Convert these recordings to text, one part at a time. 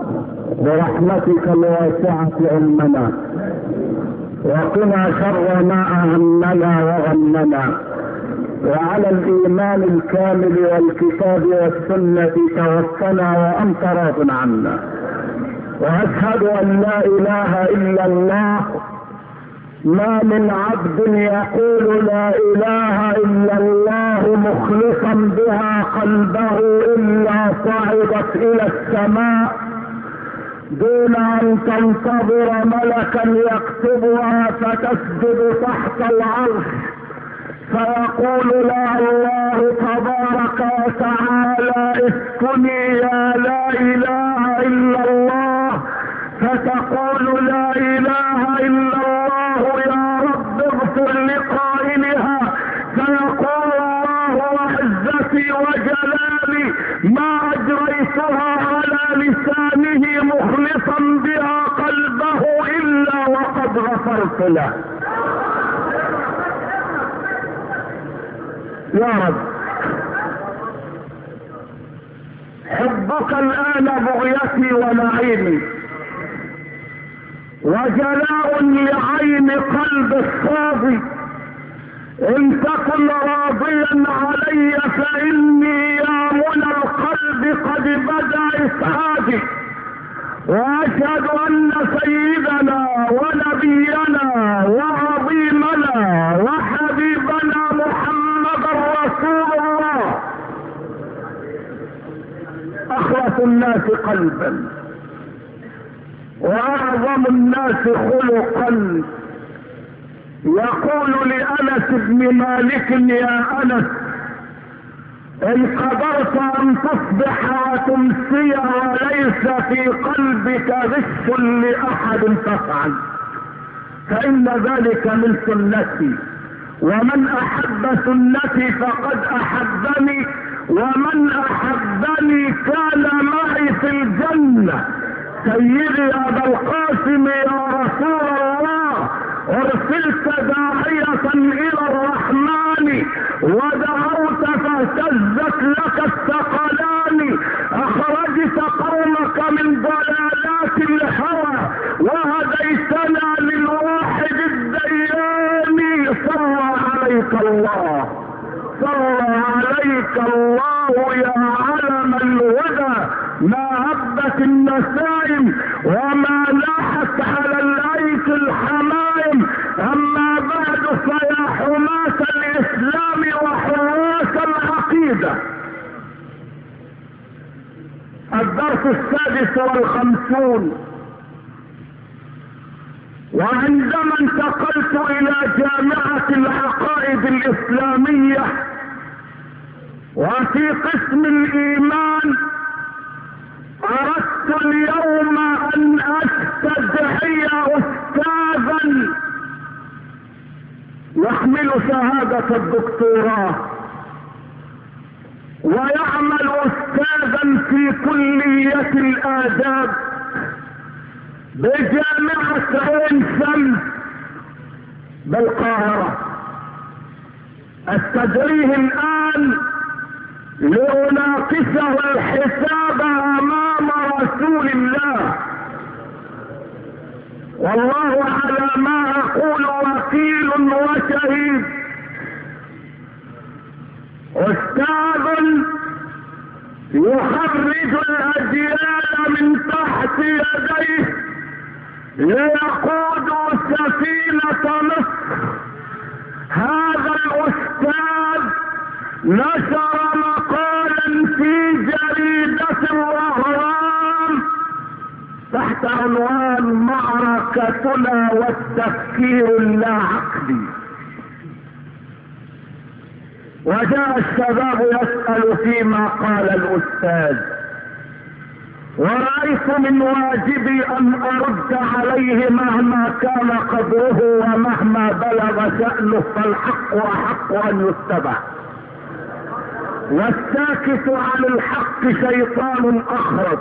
برحمتك الواسعة علمنا، وقنا شر ما أهمنا وغمنا، وعلى الإيمان الكامل والكتاب والسنة توفنا وأنت راض عنا. وأشهد أن لا إله إلا الله، ما من عبد يقول لا إله إلا الله مخلصا بها قلبه إلا صعدت إلى السماء دون أن تنتظر ملكا يكتبها فتسجد تحت العرش فيقول لا الله تبارك وتعالى اسكني يا لا إله إلا الله، فتقول لا إله إلا الله يا رب اغفر لقائلها، فيقول الله وعزتي وجلالي ما أجريتها على لسانه مخلصا بها قلبه إلا وقد غفرت له. يا رب حبك الآن بغيتي ونعيمي وجلاء لعين قلب الصافي، ان تكن راضيا علي فاني يا منى القلب قد بدا اسعادي، واشهد ان سيدنا ونبينا وعظيمنا وحبيبنا محمد رسول الله اخلص الناس قلبا واعظم الناس خلقا. يقول لأنس بن مالك يا أنس ان قدرت ان تصبح وتمسي وليس في قلبك غش لأحد فافعل، فإن ذلك من سنتي، ومن أحب سنتي فقد أحبني، ومن أحبني كان معي في الجنة. سيدي أبا القاسم يا رسول الله ارسلت داعية الى الرحمن ودعوت فاهتزت لك الثقلان، اخرجت قومك من ضلالات الهوى وهديتنا للواحد الديان. صلى عليك الله، صلى عليك الله يا علم الهدى، ما هبت النسائم وما لاحت على الايك الحمائم. اما بعد فيا حماة الاسلام وحراس العقيدة، الدرس 56. وعندما انتقلت الى جامعة العقائد الاسلامية وفي قسم الايمان اردت اليوم ان استدعي استاذا يحمل شهادة الدكتوراه ويعمل استاذا في كلية الاداب بجامعة عين شمس بالقاهرة. استدعيه الان لأناقشه الحساب امام رسول الله، والله على ما اقول وكيل وشهيد. استاذ يخرج الاجيال من تحت يديه ليقودوا سفينة مصر. هذا الاستاذ نشر مقالا في جريدة الوهران تحت عنوان معركتنا والتفكير اللاعقلي، وجاء الشباب يسأل فيما قال الأستاذ، ورأيت من واجبي أن أرد عليه مهما كان قدره ومهما بلغ شأنه، فالحق أحق أن يتبع، والساكت عن الحق شيطان أخرس.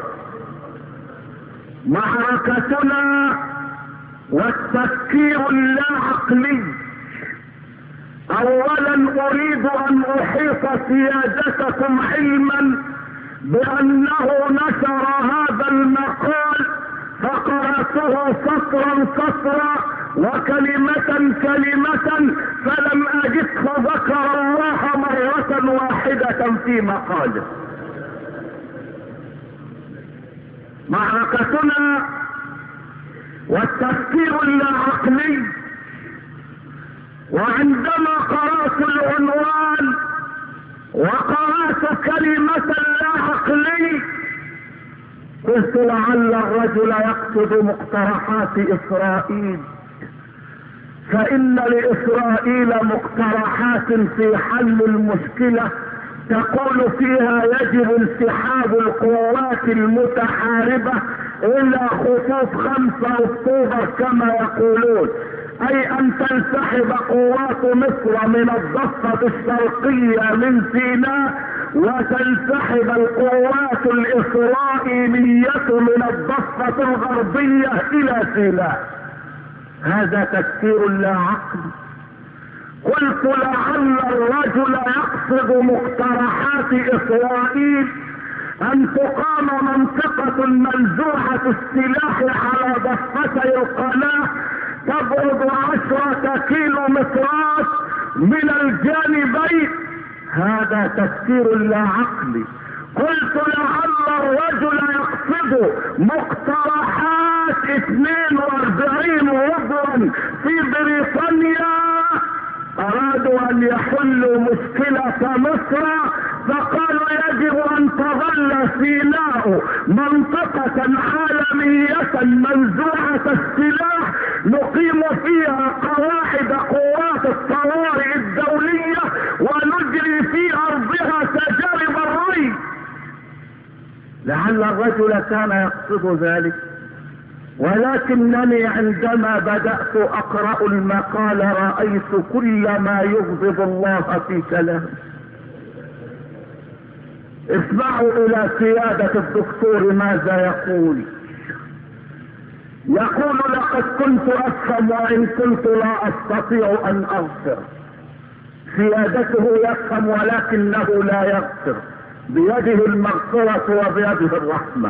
معركتنا والتفكير اللاعقلي. اولا اريد ان احيط سيادتكم علما بانه نشر هذا المقال كلمة فلم أجده ذكر الله مرة واحدة في مقاله. معركتنا والتفكير اللاعقلي، وعندما قرأت العنوان وقرأت كلمة اللاعقلي قلت لعل الرجل يقصد مقترحات إسرائيل، فإن لإسرائيل مقترحات في حل المشكلة تقول فيها يجب انسحاب القوات المتحاربة الى خطوط 5 اكتوبر كما يقولون، اي ان تنسحب قوات مصر من الضفة الشرقية من سيناء وتنسحب القوات الاسرائيلية من الضفة الغربية الى سيناء. هذا تفسير لا عقل. قلت لعل الرجل يقصد مقترحات اسرائيل ان تقام منطقة منزوعة السلاح على ضفتي القناة تبعد 10 كيلومترات من الجانبين. هذا تفسير لا عقلي. قلت لعل الرجل يقصد مقترحات 42 عضوا في بريطانيا ارادوا ان يحلوا مشكلة مصر، فقالوا يجب ان تظل سيناء منطقة عالمية منزوعة السلاح نقيم فيها قواعد قوات الطوارئ الدولية ونجري في ارضها تجارب الري. لعل الرجل كان يقصد ذلك، ولكنني عندما بدأت اقرأ المقال رأيت كل ما يغضب الله في كلامه. اسمعوا الى سيادة الدكتور ماذا يقول. يقول لقد كنت افهم وان كنت لا استطيع ان اغفر. سيادته يفهم ولكنه لا يغفر، بيده المغفرة وبيده الرحمة.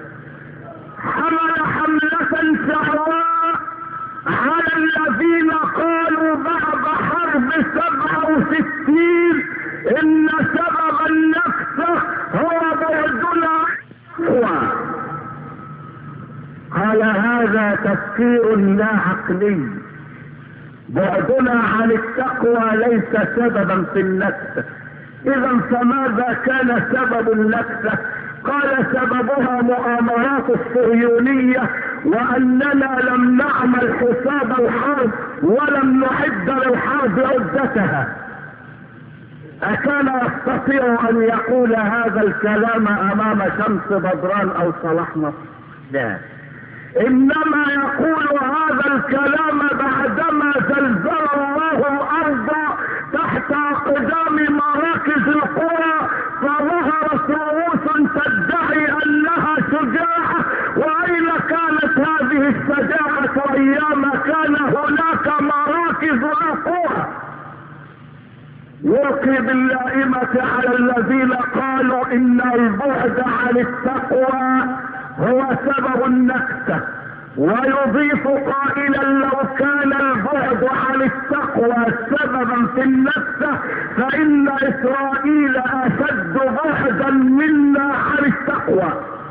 حمل حملة شعواء على الذين قالوا بعد حرب 67 ان سبب النكسة هو بعدنا. قال هذا تفكير لا عقلي. بعدنا عن التقوى ليس سببا في النكسة. اذا فماذا كان سبب النكسة؟ قال سببها مؤامرات الصهيونية واننا لم نعمل حساب الحرب ولم نعد للحرب عدتها. اكان يستطيع ان يقول هذا الكلام امام شمس بدران او صلاح نصر؟ لا، انما يقول هذا الكلام بعدما زلزل الله الارض تحت اقدام مراكز القرى فظهرت رؤوس تدعي انها شجاعة. واين كانت هذه الشجاعة ايام كان هناك مراكز القرى؟ يلقي باللائمة على الذين قالوا ان البعد عن التقوى هو سبب النكسة، ويضيف قائلا لو كان البعد عن التقوى سببا في النكسة فإن إسرائيل أشد بعدا منا عن التقوى.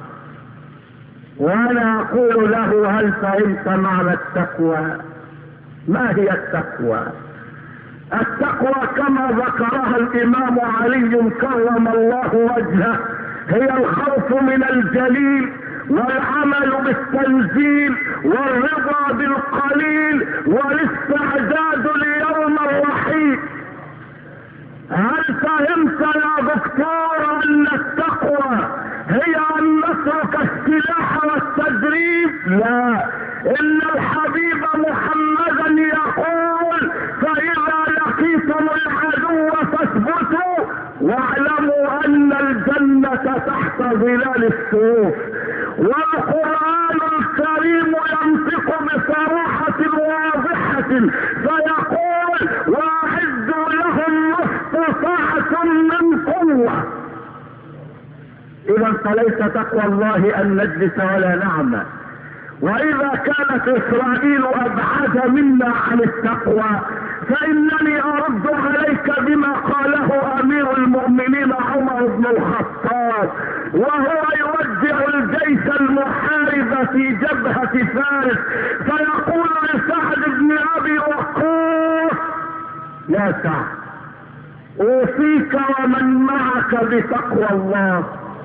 وأنا أقول له هل فهمت معنى التقوى؟ ما هي التقوى؟ التقوى كما ذكرها الإمام علي كرم الله وجهه هي الخوف من الجليل والعمل بالتنزيل والرضا بالقليل والاستعداد ليوم الرحيل. هل فهمت يا دكتور ان التقوى هي ان نترك السلاح والتدريب؟ لا، ان الحبيب محمدا يقول فاذا لقيتم العدو فاثبتوا واعلموا ان الجنة تحت ظلال السيوف. والقرآن الكريم ينطق بصراحة واضحة فيقول واعدوا لهم ما استطعتم من قوة. اذا فليس تقوى الله ان نجلس ولا نعمل، واذا كانت اسرائيل ابعد منا عن التقوى فانني ارد عليك بما قاله امير المؤمنين عمر بن الخطاب وهو يودع الجيش المحارب في جبهة فارس فيقول لسعد بن ابي وقاص: يا سعد، اوصيك ومن معك بتقوى الله،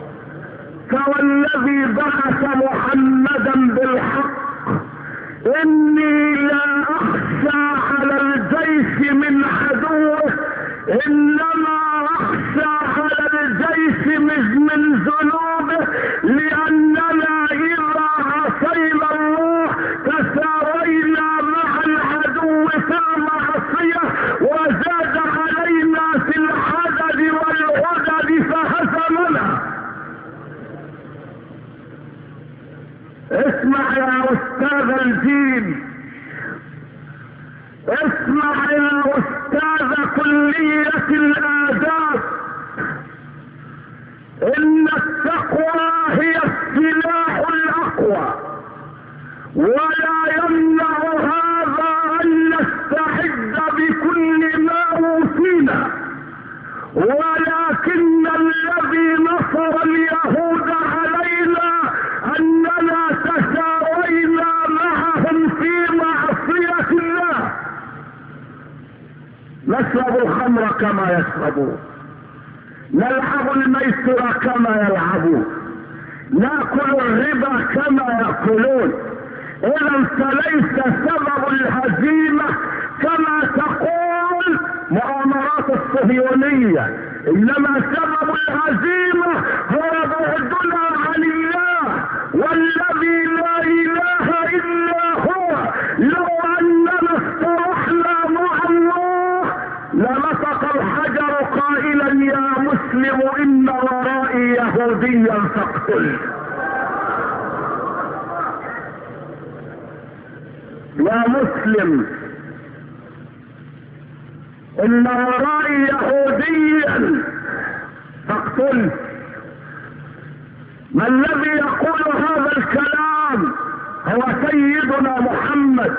فوالذي بعث محمدا بالحق اني لا اخشى على الجيش من عدوه، انما اخشى على الجيش من ذنوبه، لاننا اذا عصينا الله تساوينا مع العدو في المعصيه وزاد علينا في العدد والعدد فهزمنا. اسمع يا استاذ الدين، اسمع يا استاذ كلية الاداب، ان التقوى هي السلاح الاقوى، ولا يمنع هذا ان نستعد بكل ما اوتينا، ولكن الذي نصر اليهود علينا اننا تساوينا معهم في معصية الله. نشرب الخمر كما يشربون، نلعب الميسر كما يلعبون، ناكل الربا كما ياكلون. اذا فليس سبب الهزيمة كما تقول مؤامرات الصهيونية، انما سبب الهزيمة هو بعدنا عن الله، والذي لا اله الا هو. لو اننا اصطلحنا مع الله لنطق الحجر قائلا: يا مسلم ان ورائي يهوديا فاقتل. يا مسلم ان ورائي يهوديا فاقتل. ما الذي يقول هذا الكلام؟ هو سيدنا محمد.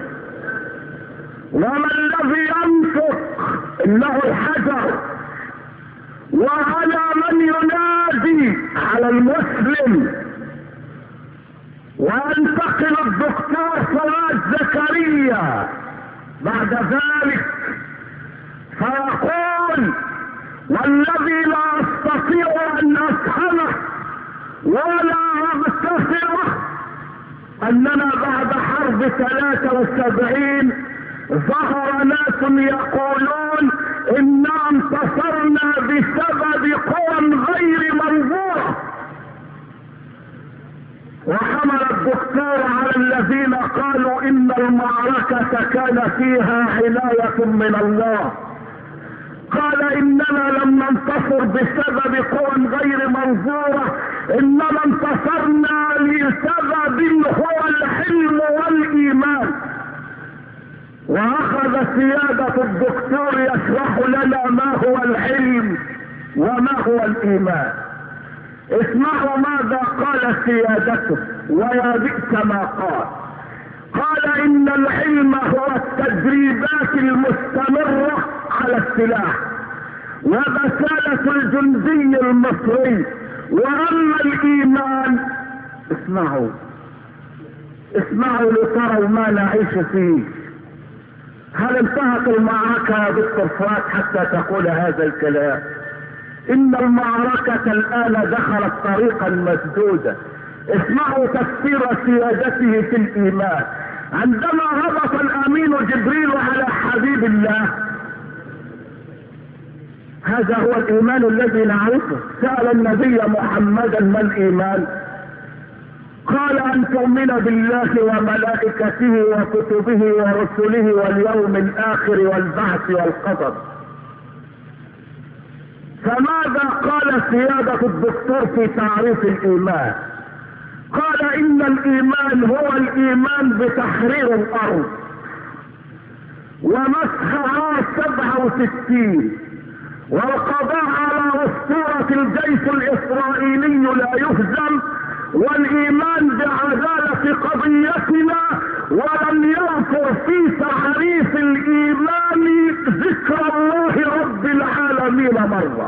وما الذي ينطق؟ انه الحجر. وعلى من ينادي؟ على المسلم. وينتقل الدكتور فؤاد زكريا بعد ذلك فيقول: والذي لا استطيع ان افهمه ولا اغتفره اننا بعد حرب 73 ظهر ناس يقولون انا انتصرنا بسبب قوى غير منظورة، وحمل الدكتور على الذين قالوا ان المعركة كان فيها عناية من الله. قال: اننا لم ننتصر بسبب قوى غير منظورة، انما انتصرنا لسبب هو الحلم والايمان. واخذ سيادة الدكتور يشرح لنا ما هو الحلم وما هو الايمان. اسمعوا ماذا قال سيادته، ويا بئس ما قال. قال: ان العلم هو التدريبات المستمرة على السلاح وبسالة الجندي المصري، واما الايمان اسمعوا لتروا ما نعيش فيه. هل انتهت المعركة يا دكتور فؤاد حتى تقول هذا الكلام؟ ان المعركة الان دخلت طريقا مسدودا. اسمعوا تفسير سيادته في الايمان. عندما هبط الامين جبريل على حبيب الله، هذا هو الايمان الذي نعرفه. سأل النبي محمدا: ما الايمان؟ قال: ان تؤمن بالله وملائكته وكتبه ورسله واليوم الاخر والبعث والقدر. فماذا قال سيادة الدكتور في تعريف الايمان؟ قال: ان الايمان هو الايمان بتحرير الارض ومسحها 67 والقضاء على اسطورة الجيش الاسرائيلي لا يهزم، والايمان بعدالة قضية مرة.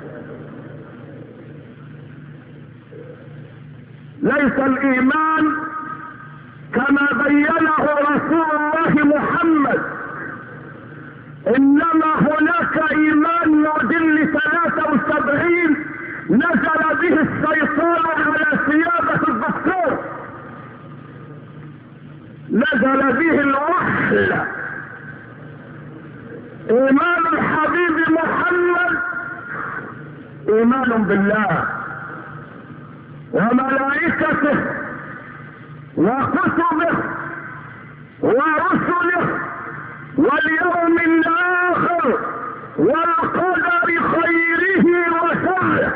ليس الإيمان كما بينه رسول الله محمد، إنما هناك إيمان يدل 73 نزل به الشيطان على سيادة الدكتور، نزل به الوحل. إيمان الحبيب محمد إيمان بالله وملائكته وكتبه ورسله واليوم الآخر والقدر خيره وشره.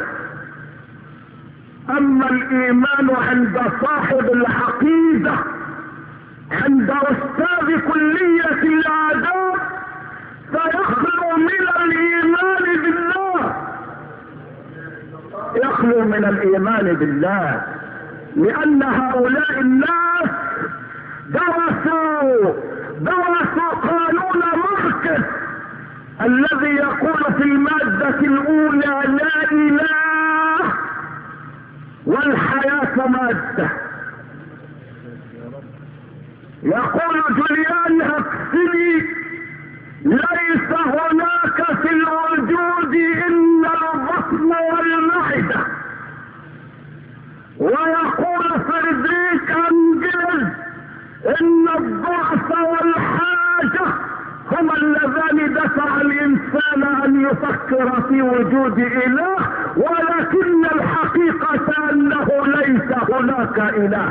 أما الإيمان عند صاحب العقيدة، عند أستاذ كلية الآداب، فيخلو من الإيمان بالله، يخلو من الإيمان بالله، لأن هؤلاء الناس درسوا قانون ماركس الذي يقول في المادة الأولى لا إله والحياة مادة. يقول جوليان هكسلي ليس هناك في الوجود إلا البطن والمعدة. ويقول فريدريك أنجلز إن الضعف والحاجة هما اللذان دفع الإنسان أن يفكر في وجود إله، ولكن الحقيقة أنه ليس هناك إله.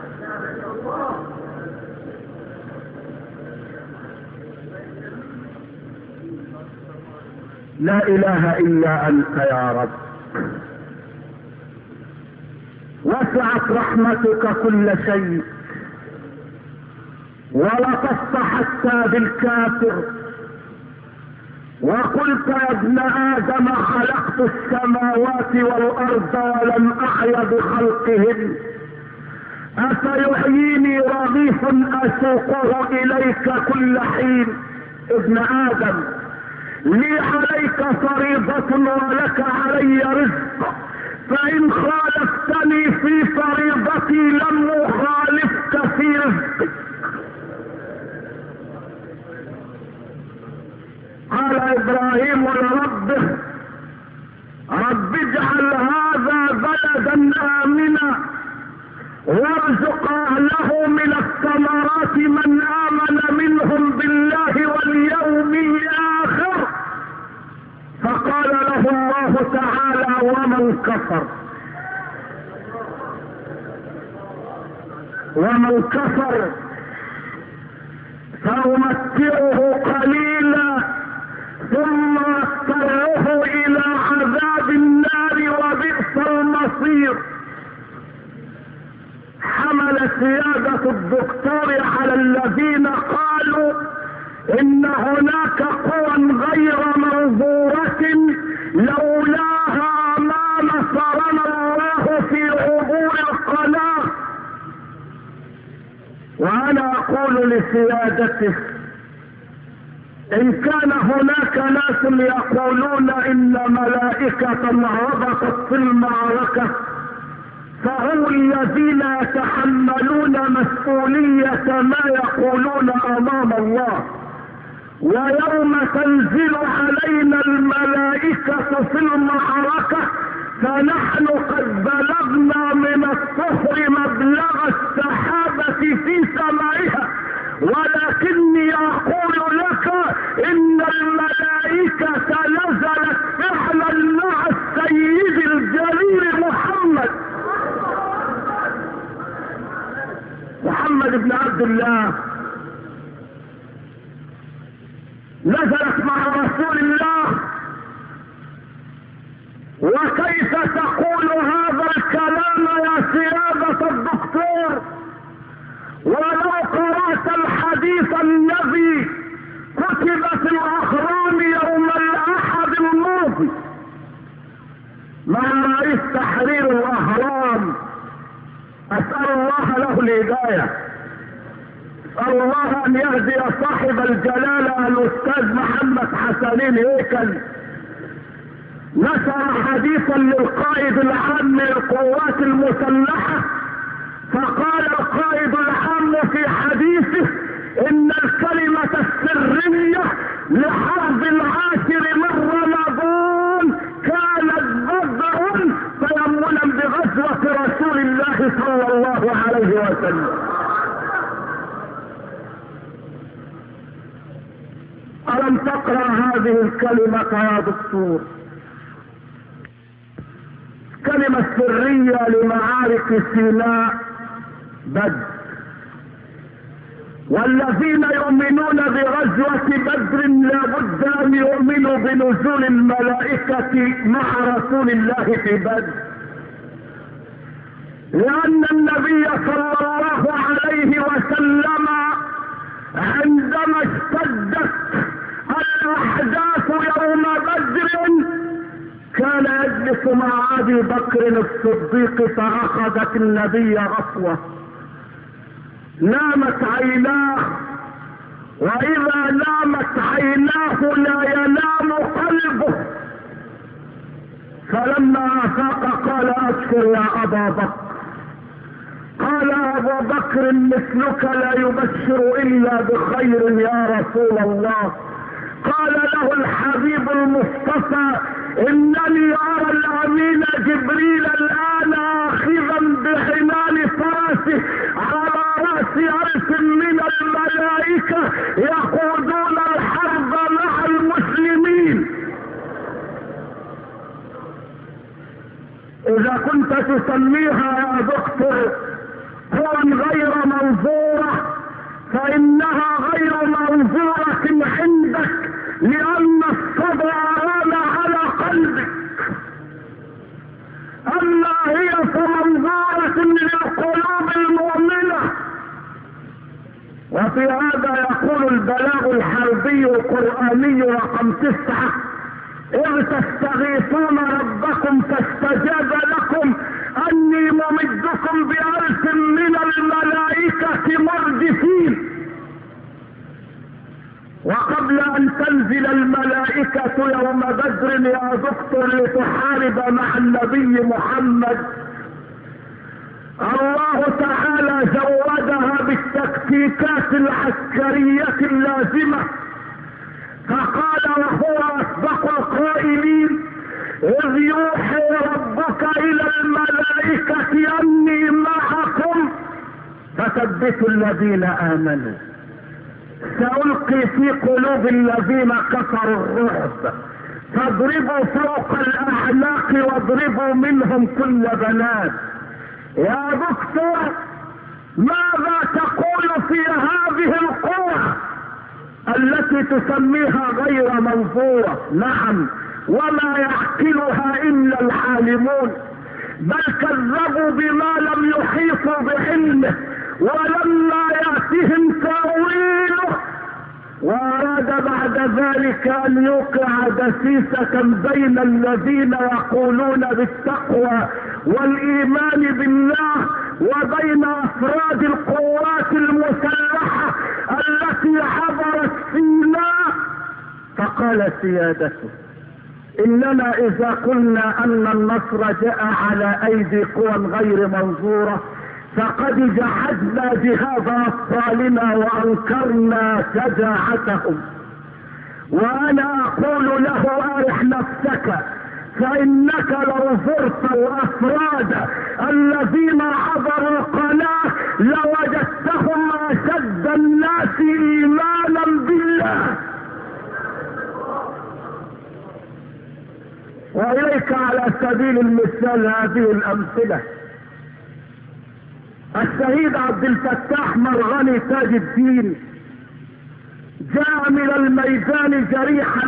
لا إله إلا أنت يا رب. وسعت رحمتك كل شيء ولطفت حتى بالكافر، وقلت يا ابن آدم خلقت السماوات والأرض ولم أحي بخلقهن، أفيحييني رغيف أسوقه إليك كل حين. ابن آدم لي عليك فريضة ولك علي رزق، فإن خالفتني في فريضتي لم أخالفك في رزقي. قال إبراهيم لربه رب اجعل هذا بلدا آمنا وارزق أهله من الثمرات من آمن منهم بالله واليوم الآخر. فقال له الله تعالى ومن كفر فأمتعه قليلا ثم اضطره إلى عذاب النار وبئس المصير. حمل سيادة الدكتور على الذين قالوا إن هناك قوى غير منظورة لولاها ما نصرنا الله في عبور القناة. وأنا أقول لسيادته إن كان هناك ناس يقولون إن ملائكة ربطت في المعركة، فهم الذين يتحملون مسؤولية ما يقولون أمام الله. ويوم تنزل علينا الملائكة في المعركة فنحن قد بلغنا من الطهر مبلغ السحابة في سمائها، ولكني أقول لك إن الملائكة نزلت فعلا مع السيد الجليل محمد بن عبد الله، نزلت مع رسول الله. وكيف تقول هذا الكلام يا سيادة الدكتور ولو قرأت الحديث الذي كتب في الأهرام يوم الأحد الماضي مع رئيس تحرير الأهرام؟ أسأل الله له الهداية، أسأل الله أن يهدي صاحب الجلالة الأستاذ محمد حسنين هيكل نشر حديثا للقائد العام للقوات المسلحة، فقال القائد العام في حديثه ان الكلمة السرية لحرب 10 من رمضان كانت بدرا تيمنا بغزوة رسول الله صلى الله عليه وسلم. ألم تقرأ هذه الكلمة يا دكتور؟ كلمة سرية لمعارك سيناء بدر، والذين يؤمنون بغزوة بدر لابد ان يؤمنوا بنزول الملائكة مع رسول الله في بدر، لان النبي صلى الله عليه وسلم عندما اشتدت الاحداث يوم بدر كان يجلس مع ابي بكر الصديق، فاخذت النبي غفوة، نامت عيناه، واذا نامت عيناه لا ينام قلبه، فلما افاق قال ابشر يا ابا بكر. قال ابو بكر مثلك لا يبشر الا بخير يا رسول الله. قال له الحبيب المصطفى انني ارى الامين جبريل الان اخذا بحمال فرسه على راس 1000 من الملائكة يقودون الحرب مع المسلمين. اذا كنت تسميها يا دكتور كون غير منظورة فانها غير منظورة عندك، لان الصبر ران على قلبك، اما هي فمنظورة للقلوب المؤمنة. وفي هذا يقول البلاغ الحربي القرآني رقم 9: إذ تستغيثون ربكم فاستجاب لكم أني ممدكم ب1000 من الملائكة مردفين. وقبل أن تنزل الملائكة يوم بدر يا دكتور لتحارب مع النبي محمد، الله تعالى زودها بالتكتيكات العسكرية اللازمة، فقال وهو أصدق القائلين: إذ يوحي ربك إلى الملائكة أني معكم فثبتوا الذين آمنوا، سألقي في قلوب الذين كفروا الرعب، فاضربوا فوق الأعناق واضربوا منهم كل بنات. يا دكتور ماذا تقول في هذه القوة التي تسميها غير منظورة؟ نعم، وما يعقلها الا العالمون، بل كذبوا بما لم يحيطوا بعلمه ولما يأتهم تأويله، واراد بعد ذلك ان يوقع دسيسة بين الذين يقولون بالتقوى والايمان بالله وبين افراد القوات المسلحة التي عبرت سيناء. فقال سيادته: اننا اذا قلنا ان النصر جاء على ايدي قوى غير منظورة فقد جحدنا جهاد ابطالنا وانكرنا شجاعتهم. وانا اقول له: ارح نفسك، فانك لو زرت الافراد الذين عبروا القناة لوجدتهم اشد الناس ايمانا بالله. واليك على سبيل المثال هذه الامثلة: الشهيد عبد الفتاح مرغني تاج الدين جاء من الميدان جريحا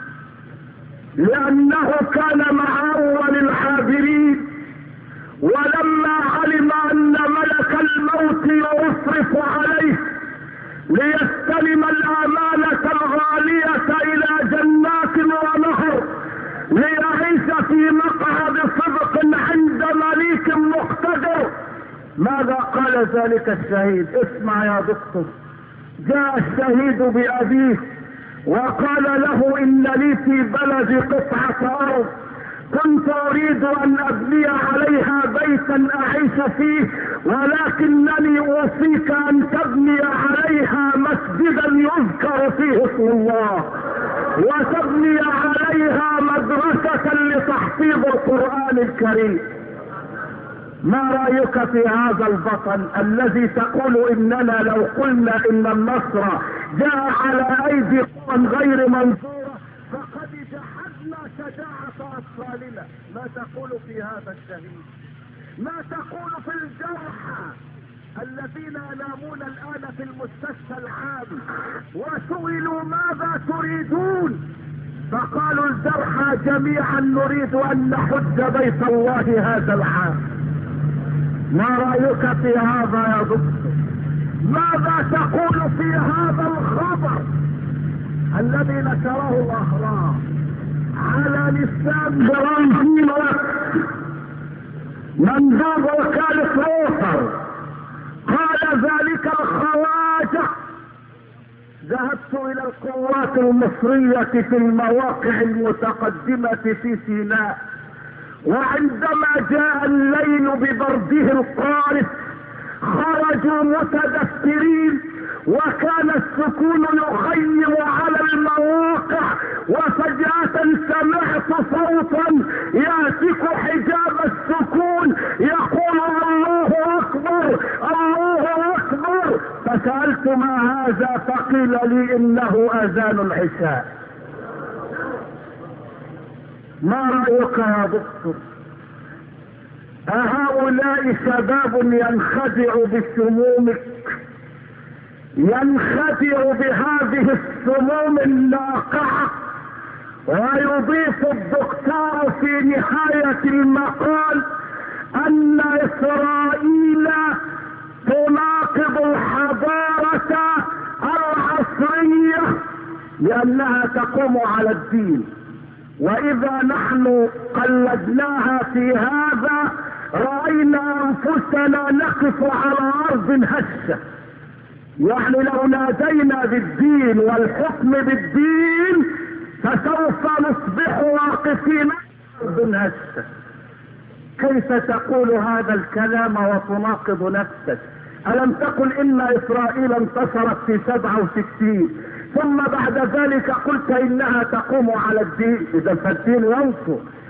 لانه كان مع اول الحاضرين، ولما علم ان ملك الموت يصرف عليه ليستلم الامانة الغالية الى جنات ونهر ليعيش في مقعد صدق عند مليك مقتدر، ماذا قال ذلك الشهيد؟ اسمع يا دكتور. جاء الشهيد بأبيه وقال له: إن لي في بلدي قطعة أرض كنت اريد ان ابني عليها بيتا اعيش فيه، ولكنني اوصيك ان تبني عليها مسجدا يذكر فيه اسم الله، وتبني عليها مدرسة لتحفيظ القرآن الكريم. ما رأيك في هذا البطل الذي تقول اننا لو قلنا ان النصر جاء على ايدي قوم غير منصورة فقد جحدنا شجاعة اطفالنا؟ ما تقول في هذا الشهيد؟ ما تقول في الجرحى الذين ينامون الان في المستشفى العام وسئلوا ماذا تريدون فقالوا الجرحى جميعا نريد ان نحج بيت الله هذا العام. ما رأيك في هذا يا دكتور؟ ماذا تقول في هذا الخبر الذي نشره الاهرام على لسان برانزين مندوب وكالة روتر؟ قال ذلك الخواجة: ذهبت الى القوات المصرية في المواقع المتقدمة في سيناء، وعندما جاء الليل ببرده القارس خرجوا متدثرين، وكان السكون يخيم على المواقع، وفجأة سمعت صوتا يهتك حجاب السكون يقول: الله اكبر الله اكبر. فسألت: ما هذا؟ فقيل لي: انه اذان العشاء. ما رأيك يا دكتور؟ أهؤلاء شباب ينخدع بسمومك، ينخدع بهذه السموم الناقعة، ويضيف الدكتور في نهاية المقال أن إسرائيل تناقض الحضارة العصرية لأنها تقوم على الدين، واذا نحن قلدناها في هذا رأينا انفسنا نقف على ارض هشة. يعني لو نادينا بالدين والحكم بالدين فسوف نصبح واقفين على ارض هشة. كيف تقول هذا الكلام وتناقض نفسك؟ ألم تقل إن إسرائيل انتصرت في 67 ثم بعد ذلك قلت إنها تقوم على الدين؟ إذا فالدين ينصر.